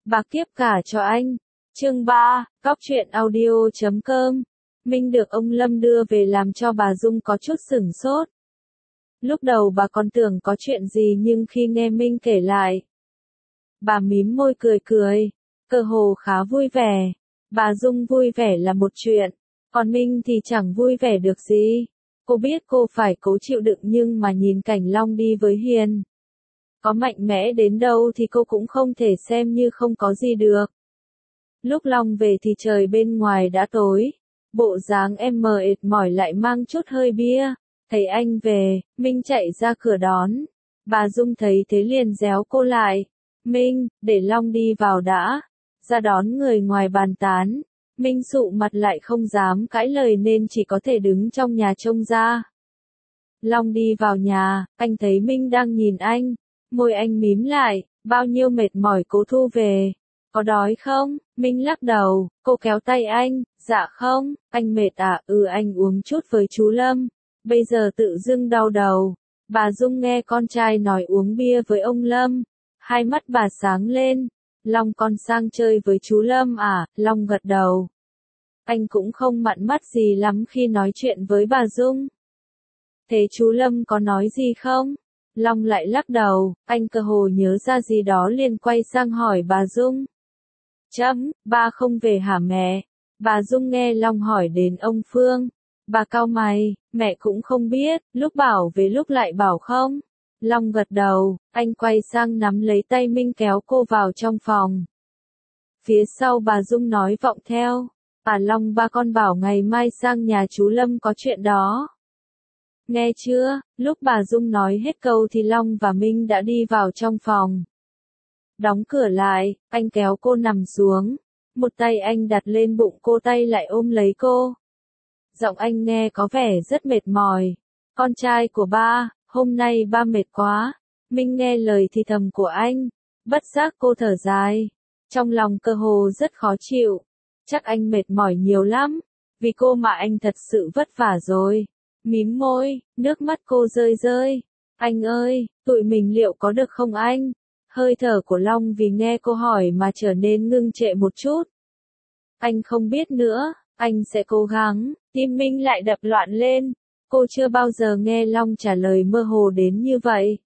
Bà kiếp cả cho anh. Chương 3, Cóc truyện audio.com. Minh được ông Lâm đưa về làm cho bà Dung có chút sửng sốt. Lúc đầu bà còn tưởng có chuyện gì nhưng khi nghe Minh kể lại, bà mím môi cười cười, cơ hồ khá vui vẻ. Bà Dung vui vẻ là một chuyện, còn Minh thì chẳng vui vẻ được gì. Cô biết cô phải cố chịu đựng nhưng mà nhìn cảnh Long đi với Hiền, có mạnh mẽ đến đâu thì cô cũng không thể xem như không có gì được. Lúc Long về thì trời bên ngoài đã tối, bộ dáng em mệt mỏi lại mang chút hơi bia. Thấy anh về, Minh chạy ra cửa đón. Bà Dung thấy thế liền réo cô lại. Minh, để Long đi vào đã. Ra đón người ngoài bàn tán. Minh sụ mặt lại không dám cãi lời nên chỉ có thể đứng trong nhà trông ra. Long đi vào nhà, anh thấy Minh đang nhìn anh. Môi anh mím lại, bao nhiêu mệt mỏi cố thu về. Có đói không? Minh lắc đầu, cô kéo tay anh, dạ không, anh mệt à, anh uống chút với chú Lâm. Bây giờ tự dưng đau đầu. Bà Dung nghe con trai nói uống bia với ông Lâm. Hai mắt bà sáng lên. Long con sang chơi với chú Lâm à? Long gật đầu. Anh cũng không mặn mắt gì lắm khi nói chuyện với bà Dung. Thế chú Lâm có nói gì không? Long lại lắc đầu, anh cơ hồ nhớ ra gì đó liền quay sang hỏi bà Dung. Ba không về hả mẹ? Bà Dung nghe Long hỏi đến ông Phương. Bà cau mày, mẹ cũng không biết, lúc bảo về lúc lại bảo không. Long gật đầu, anh quay sang nắm lấy tay Minh kéo cô vào trong phòng. Phía sau bà Dung nói vọng theo. Long ba con bảo ngày mai sang nhà chú Lâm có chuyện đó. Nghe chưa? Lúc bà Dung nói hết câu thì Long và Minh đã đi vào trong phòng. Đóng cửa lại, anh kéo cô nằm xuống. Một tay anh đặt lên bụng cô, tay lại ôm lấy cô. Giọng anh nghe có vẻ rất mệt mỏi. Con trai của ba, hôm nay ba mệt quá. Minh nghe lời thì thầm của anh. Bất giác cô thở dài. Trong lòng cơ hồ rất khó chịu. Chắc anh mệt mỏi nhiều lắm. Vì cô mà anh thật sự vất vả rồi. Mím môi, nước mắt cô rơi rơi. Anh ơi, tụi mình liệu có được không anh? Hơi thở của Long vì nghe cô hỏi mà trở nên ngưng trệ một chút. Anh không biết nữa, anh sẽ cố gắng. Tim Minh lại đập loạn lên. Cô chưa bao giờ nghe Long trả lời mơ hồ đến như vậy.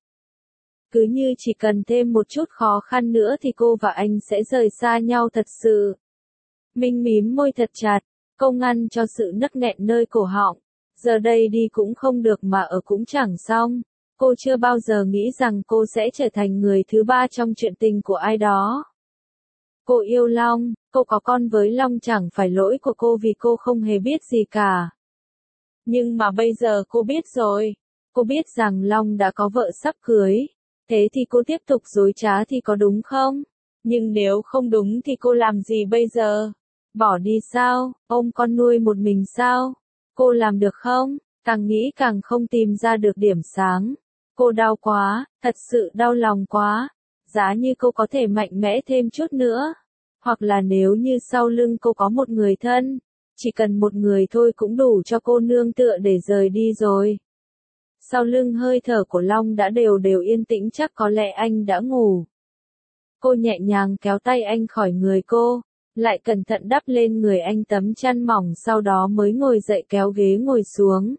Cứ như chỉ cần thêm một chút khó khăn nữa thì cô và anh sẽ rời xa nhau thật sự. Minh mím môi thật chặt, cô ngăn cho sự nấc nghẹn nơi cổ họng. Giờ đây đi cũng không được mà ở cũng chẳng xong. Cô chưa bao giờ nghĩ rằng cô sẽ trở thành người thứ ba trong chuyện tình của ai đó. Cô yêu Long, cô có con với Long chẳng phải lỗi của cô vì cô không hề biết gì cả. Nhưng mà bây giờ cô biết rồi. Cô biết rằng Long đã có vợ sắp cưới. Thế thì cô tiếp tục dối trá thì có đúng không? Nhưng nếu không đúng thì cô làm gì bây giờ? Bỏ đi sao? Ôm con nuôi một mình sao? Cô làm được không? Càng nghĩ càng không tìm ra được điểm sáng. Cô đau quá, thật sự đau lòng quá. Giá như cô có thể mạnh mẽ thêm chút nữa. Hoặc là nếu như sau lưng cô có một người thân. Chỉ cần một người thôi cũng đủ cho cô nương tựa để rời đi rồi. Sau lưng hơi thở của Long đã đều đều yên tĩnh, chắc có lẽ anh đã ngủ. Cô nhẹ nhàng kéo tay anh khỏi người cô. Lại cẩn thận đắp lên người anh tấm chăn mỏng, sau đó mới ngồi dậy kéo ghế ngồi xuống.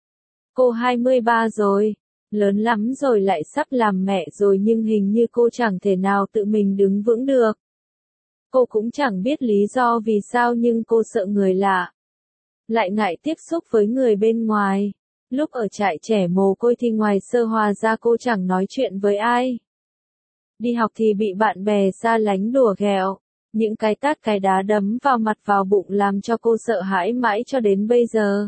Cô 23 rồi, lớn lắm rồi, lại sắp làm mẹ rồi nhưng hình như cô chẳng thể nào tự mình đứng vững được. Cô cũng chẳng biết lý do vì sao nhưng cô sợ người lạ. Lại ngại tiếp xúc với người bên ngoài. Lúc ở trại trẻ mồ côi thì ngoài Sơ Hòa ra cô chẳng nói chuyện với ai. Đi học thì bị bạn bè xa lánh đùa ghẹo. Những cái tát cái đá đấm vào mặt vào bụng làm cho cô sợ hãi mãi cho đến bây giờ.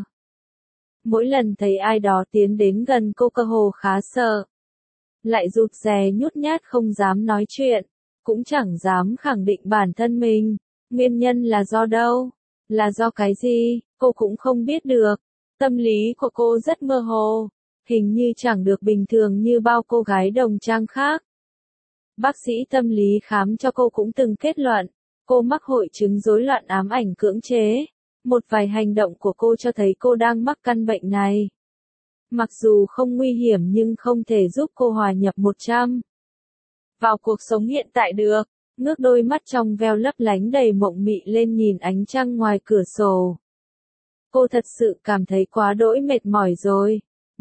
Mỗi lần thấy ai đó tiến đến gần cô cơ hồ khá sợ. Lại rụt rè nhút nhát không dám nói chuyện. Cũng chẳng dám khẳng định bản thân mình. Nguyên nhân là do đâu? Là do cái gì? Cô cũng không biết được. Tâm lý của cô rất mơ hồ. Hình như chẳng được bình thường như bao cô gái đồng trang khác. Bác sĩ tâm lý khám cho cô cũng từng kết luận, cô mắc hội chứng rối loạn ám ảnh cưỡng chế. Một vài hành động của cô cho thấy cô đang mắc căn bệnh này. Mặc dù không nguy hiểm nhưng không thể giúp cô hòa nhập 100 vào cuộc sống hiện tại được. ngước đôi mắt trong veo lấp lánh đầy mộng mị lên nhìn ánh trăng ngoài cửa sổ. Cô thật sự cảm thấy quá đỗi mệt mỏi rồi.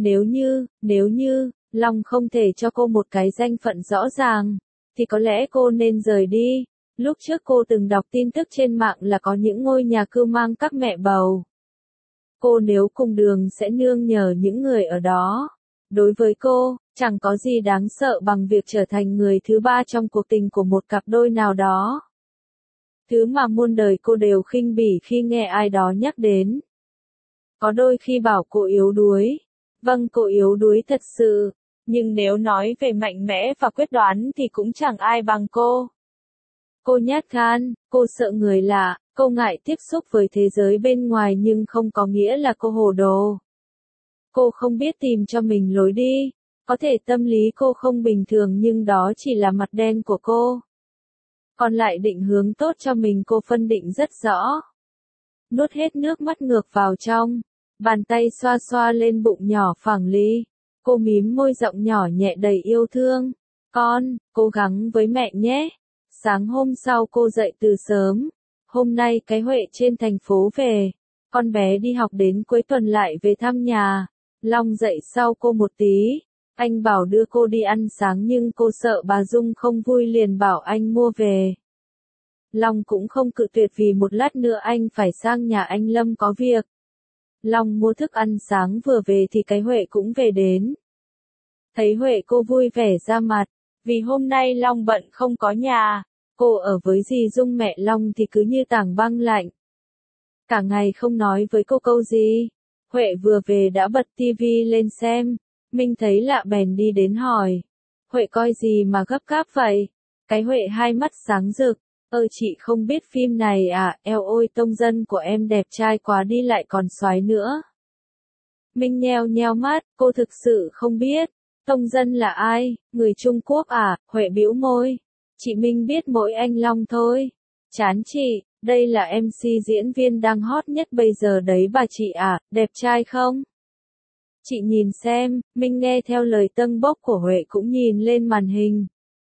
Nếu như, Long không thể cho cô một cái danh phận rõ ràng, thì có lẽ cô nên rời đi. Lúc trước cô từng đọc tin tức trên mạng là có những ngôi nhà cưu mang các mẹ bầu. Cô nếu cùng đường sẽ nương nhờ những người ở đó. Đối với cô, chẳng có gì đáng sợ bằng việc trở thành người thứ ba trong cuộc tình của một cặp đôi nào đó. Thứ mà muôn đời cô đều khinh bỉ khi nghe ai đó nhắc đến. Có đôi khi bảo cô yếu đuối. Vâng, cô yếu đuối thật sự. Nhưng nếu nói về mạnh mẽ và quyết đoán thì cũng chẳng ai bằng cô. Cô nhát gan, cô sợ người lạ, cô ngại tiếp xúc với thế giới bên ngoài nhưng không có nghĩa là cô hồ đồ. Cô không biết tìm cho mình lối đi. Có thể tâm lý cô không bình thường nhưng đó chỉ là mặt đen của cô. Còn lại định hướng tốt cho mình cô phân định rất rõ. Nuốt hết nước mắt ngược vào trong. Bàn tay xoa xoa lên bụng nhỏ phẳng lì. Cô mím môi giọng nhỏ nhẹ đầy yêu thương. Con, cố gắng với mẹ nhé. Sáng hôm sau cô dậy từ sớm. Hôm nay cái Huệ trên thành phố về. Con bé đi học đến cuối tuần lại về thăm nhà. Long dậy sau cô một tí. Anh bảo đưa cô đi ăn sáng nhưng cô sợ bà Dung không vui liền bảo anh mua về. Long cũng không cự tuyệt vì một lát nữa anh phải sang nhà anh Lâm có việc. Long mua thức ăn sáng vừa về thì cái Huệ cũng về đến. Thấy Huệ cô vui vẻ ra mặt, vì hôm nay Long bận không có nhà. Cô ở với dì Dung mẹ Long thì cứ như tảng băng lạnh. Cả ngày không nói với cô câu gì. Huệ vừa về đã bật tivi lên xem. Minh thấy lạ bèn đi đến hỏi. Huệ coi gì mà gấp gáp vậy? Cái Huệ hai mắt sáng rực. Chị không biết phim này à, eo ôi Tông Dân của em đẹp trai quá đi lại còn soái nữa. Minh nheo nheo mắt, cô thực sự không biết. Tông Dân là ai, người Trung Quốc à, Huệ bĩu môi. Chị Minh biết mỗi anh Long thôi. Chán chị, đây là MC diễn viên đang hot nhất bây giờ đấy bà chị à, đẹp trai không? Chị nhìn xem, Minh nghe theo lời tâng bốc của Huệ cũng nhìn lên màn hình.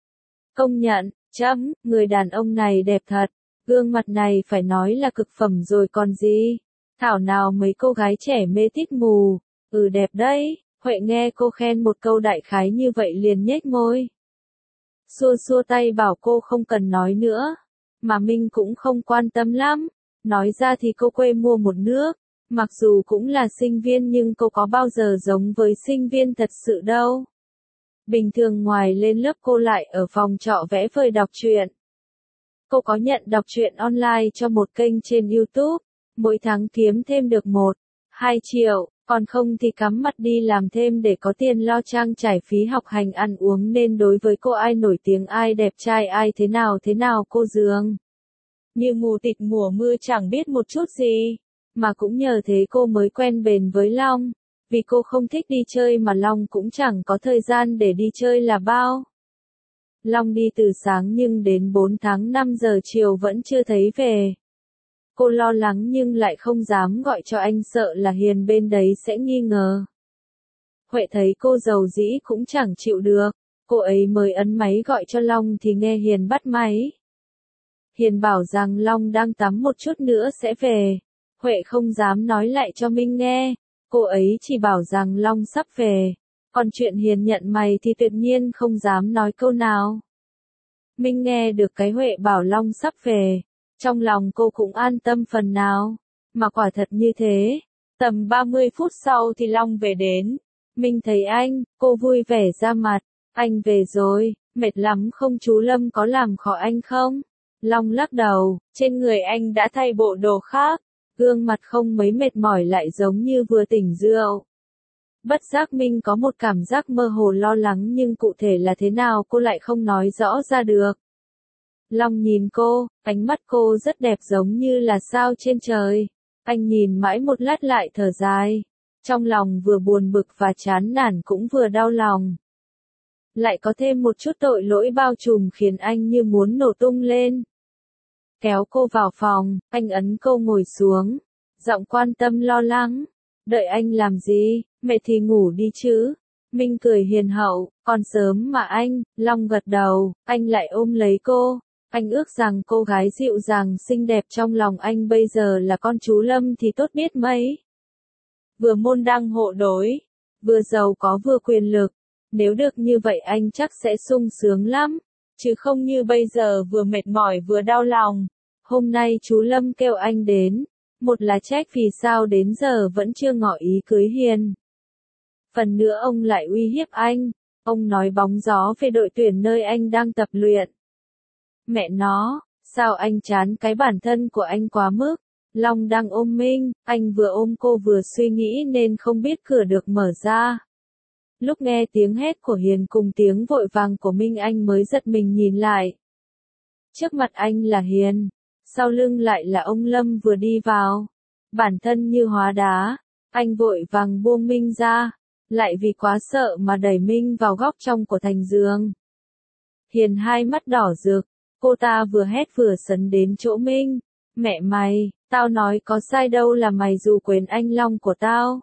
Công nhận, người đàn ông này đẹp thật, gương mặt này phải nói là cực phẩm rồi còn gì. Thảo nào mấy cô gái trẻ mê tít mù, đẹp đấy, Huệ nghe cô khen một câu đại khái như vậy liền nhếch môi. Xua xua tay bảo cô không cần nói nữa, mà Minh cũng không quan tâm lắm, nói ra thì cô quê mua một nước. Mặc dù cũng là sinh viên nhưng cô có bao giờ giống với sinh viên thật sự đâu. Bình thường ngoài lên lớp cô lại ở phòng trọ vẽ vời đọc truyện. Cô có nhận đọc truyện online cho một kênh trên YouTube, mỗi tháng kiếm thêm được 1-2 triệu, còn không thì cắm mặt đi làm thêm để có tiền lo trang trải phí học hành ăn uống nên đối với cô ai nổi tiếng ai đẹp trai ai thế nào cô dường. Như mù tịt mùa mưa chẳng biết một chút gì. Mà cũng nhờ thế cô mới quen bền với Long, vì cô không thích đi chơi mà Long cũng chẳng có thời gian để đi chơi là bao. Long đi từ sáng nhưng đến 4 tháng 5 giờ chiều vẫn chưa thấy về. Cô lo lắng nhưng lại không dám gọi cho anh sợ là Hiền bên đấy sẽ nghi ngờ. Huệ thấy cô giàu dĩ cũng chẳng chịu được, cô ấy mới ấn máy gọi cho Long thì nghe Hiền bắt máy. Hiền bảo rằng Long đang tắm một chút nữa sẽ về. Huệ không dám nói lại cho Minh nghe, cô ấy chỉ bảo rằng Long sắp về, còn chuyện Hiền nhận mày thì tuyệt nhiên không dám nói câu nào. Minh nghe được cái Huệ bảo Long sắp về, trong lòng cô cũng an tâm phần nào, mà quả thật như thế. Tầm 30 phút sau thì Long về đến, Minh thấy anh, cô vui vẻ ra mặt, anh về rồi, mệt lắm không chú Lâm có làm khó anh không? Long lắc đầu, trên người anh đã thay bộ đồ khác. Gương mặt không mấy mệt mỏi lại giống như vừa tỉnh rượu. Bất giác Minh có một cảm giác mơ hồ lo lắng nhưng cụ thể là thế nào cô lại không nói rõ ra được. Long nhìn cô, ánh mắt cô rất đẹp giống như là sao trên trời. Anh nhìn mãi một lát lại thở dài. Trong lòng vừa buồn bực và chán nản cũng vừa đau lòng. Lại có thêm một chút tội lỗi bao trùm khiến anh như muốn nổ tung lên. Kéo cô vào phòng, anh ấn cô ngồi xuống. Giọng quan tâm lo lắng. Đợi anh làm gì, mệt thì ngủ đi chứ. Minh cười hiền hậu, còn sớm mà anh, Long gật đầu, anh lại ôm lấy cô. Anh ước rằng cô gái dịu dàng xinh đẹp trong lòng anh bây giờ là con chú Lâm thì tốt biết mấy. Vừa môn đăng hộ đối, vừa giàu có vừa quyền lực. Nếu được như vậy anh chắc sẽ sung sướng lắm. Chứ không như bây giờ vừa mệt mỏi vừa đau lòng. Hôm nay chú Lâm kêu anh đến. Một là trách vì sao đến giờ vẫn chưa ngỏ ý cưới Hiền. Phần nữa ông lại uy hiếp anh. Ông nói bóng gió về đội tuyển nơi anh đang tập luyện. Mẹ nó, sao anh chán cái bản thân của anh quá mức. Long đang ôm Minh, anh vừa ôm cô vừa suy nghĩ nên không biết cửa được mở ra. Lúc nghe tiếng hét của Hiền cùng tiếng vội vàng của Minh anh mới giật mình nhìn lại. Trước mặt anh là Hiền, sau lưng lại là ông Lâm vừa đi vào. Bản thân như hóa đá, anh vội vàng buông Minh ra, lại vì quá sợ mà đẩy Minh vào góc trong của thành giường. Hiền hai mắt đỏ rực, cô ta vừa hét vừa sấn đến chỗ Minh. Mẹ mày, tao nói có sai đâu là mày dù quên anh Long của tao.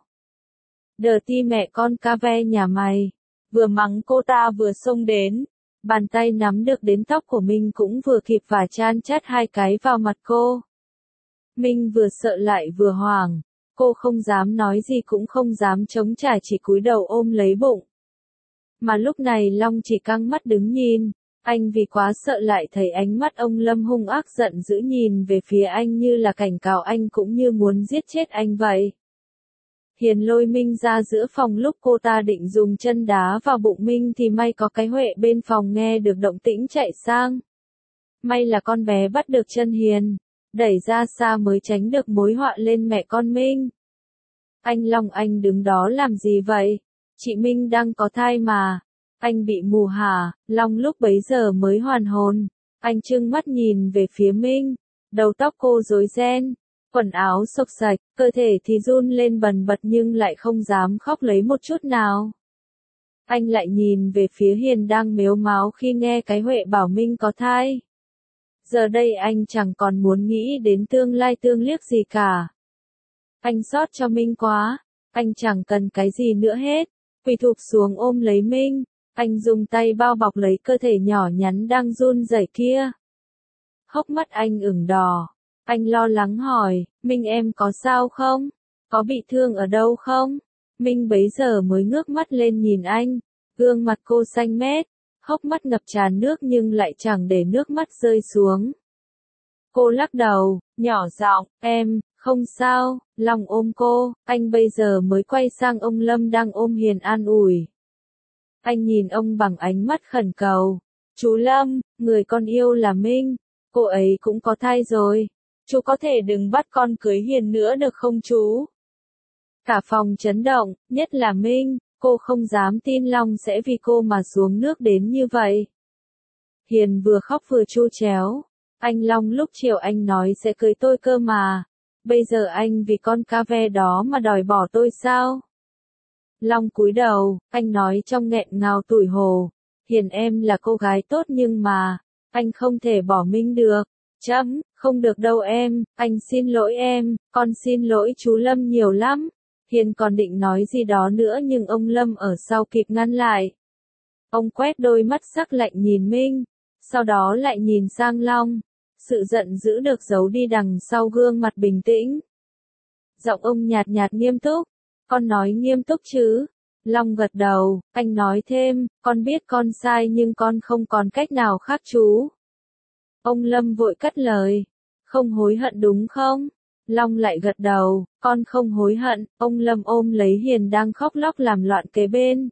Đờ ti mẹ con ca ve nhà mày. Vừa mắng cô ta vừa xông đến. Bàn tay nắm được đến tóc của Minh cũng vừa kịp và chan chát hai cái vào mặt cô. Minh vừa sợ lại vừa hoảng. Cô không dám nói gì cũng không dám chống trả chỉ cúi đầu ôm lấy bụng. Mà lúc này Long chỉ căng mắt đứng nhìn. Anh vì quá sợ lại thấy ánh mắt ông Lâm hung ác giận dữ nhìn về phía anh như là cảnh cáo anh cũng như muốn giết chết anh vậy. Hiền lôi Minh ra giữa phòng lúc cô ta định dùng chân đá vào bụng Minh thì may có cái Huệ bên phòng nghe được động tĩnh chạy sang. May là con bé bắt được chân Hiền, đẩy ra xa mới tránh được mối họa lên mẹ con Minh. Anh Long anh đứng đó làm gì vậy? Chị Minh đang có thai mà. Anh bị mù hả? Long lúc bấy giờ mới hoàn hồn. Anh trừng mắt nhìn về phía Minh. Đầu tóc cô rối ren. Quần áo xộc xạch, cơ thể thì run lên bần bật nhưng lại không dám khóc lấy một chút nào. Anh lại nhìn về phía Hiền đang mếu máo khi nghe cái Huệ bảo Minh có thai. Giờ đây anh chẳng còn muốn nghĩ đến tương lai tương liếc gì cả. Anh xót cho Minh quá, anh chẳng cần cái gì nữa hết. Quỳ thụp xuống ôm lấy Minh, anh dùng tay bao bọc lấy cơ thể nhỏ nhắn đang run rẩy kia. Hốc mắt anh ửng đỏ. Anh lo lắng hỏi, Minh em có sao không? Có bị thương ở đâu không? Minh bấy giờ mới ngước mắt lên nhìn anh, gương mặt cô xanh mét, hốc mắt ngập tràn nước nhưng lại chẳng để nước mắt rơi xuống. Cô lắc đầu, nhỏ giọng, em, không sao, Long ôm cô, anh bây giờ mới quay sang ông Lâm đang ôm Hiền an ủi. Anh nhìn ông bằng ánh mắt khẩn cầu, chú Lâm, người con yêu là Minh, cô ấy cũng có thai rồi. Chú có thể đừng bắt con cưới Hiền nữa được không chú? Cả phòng chấn động, nhất là Minh, cô không dám tin Long sẽ vì cô mà xuống nước đến như vậy. Hiền vừa khóc vừa chu chéo. Anh Long lúc chiều anh nói sẽ cưới tôi cơ mà. Bây giờ anh vì con ca ve đó mà đòi bỏ tôi sao? Long cúi đầu, anh nói trong nghẹn ngào tủi hổ. Hiền em là cô gái tốt nhưng mà, anh không thể bỏ Minh được. Không được đâu em, anh xin lỗi em, con xin lỗi chú Lâm nhiều lắm. Hiền còn định nói gì đó nữa nhưng ông Lâm ở sau kịp ngăn lại. Ông quét đôi mắt sắc lạnh nhìn Minh, sau đó lại nhìn sang Long. Sự giận dữ được giấu đi đằng sau gương mặt bình tĩnh. Giọng ông nhạt nhạt nghiêm túc, con nói nghiêm túc chứ? Long gật đầu, anh nói thêm, con biết con sai nhưng con không còn cách nào khác chú. Ông Lâm vội cắt lời, không hối hận đúng không? Long lại gật đầu, con không hối hận. Ông Lâm ôm lấy Hiền đang khóc lóc làm loạn kế bên.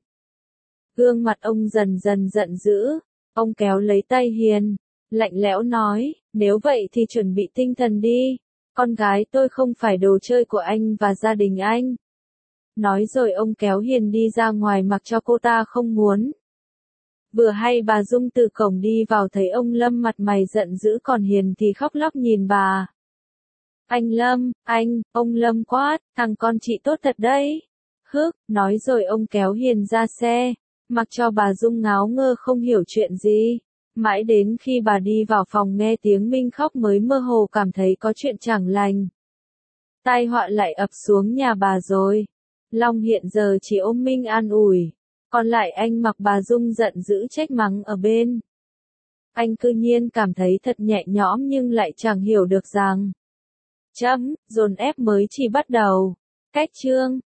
Gương mặt ông dần dần giận dữ, ông kéo lấy tay Hiền, lạnh lẽo nói, nếu vậy thì chuẩn bị tinh thần đi, con gái tôi không phải đồ chơi của anh và gia đình anh. Nói rồi ông kéo Hiền đi ra ngoài mặc cho cô ta không muốn. Vừa hay bà Dung từ cổng đi vào thấy ông Lâm mặt mày giận dữ còn Hiền thì khóc lóc nhìn bà. Anh Lâm, ông Lâm quát, thằng con chị tốt thật đấy. Nói rồi ông kéo Hiền ra xe, mặc cho bà Dung ngáo ngơ không hiểu chuyện gì. Mãi đến khi bà đi vào phòng nghe tiếng Minh khóc mới mơ hồ cảm thấy có chuyện chẳng lành. Tai họa lại ập xuống nhà bà rồi. Long hiện giờ chỉ ôm Minh an ủi, còn lại anh mặc bà Dung giận dữ trách mắng ở bên. Anh cư nhiên cảm thấy thật nhẹ nhõm nhưng lại chẳng hiểu được rằng dồn ép mới chỉ bắt đầu. Cách chương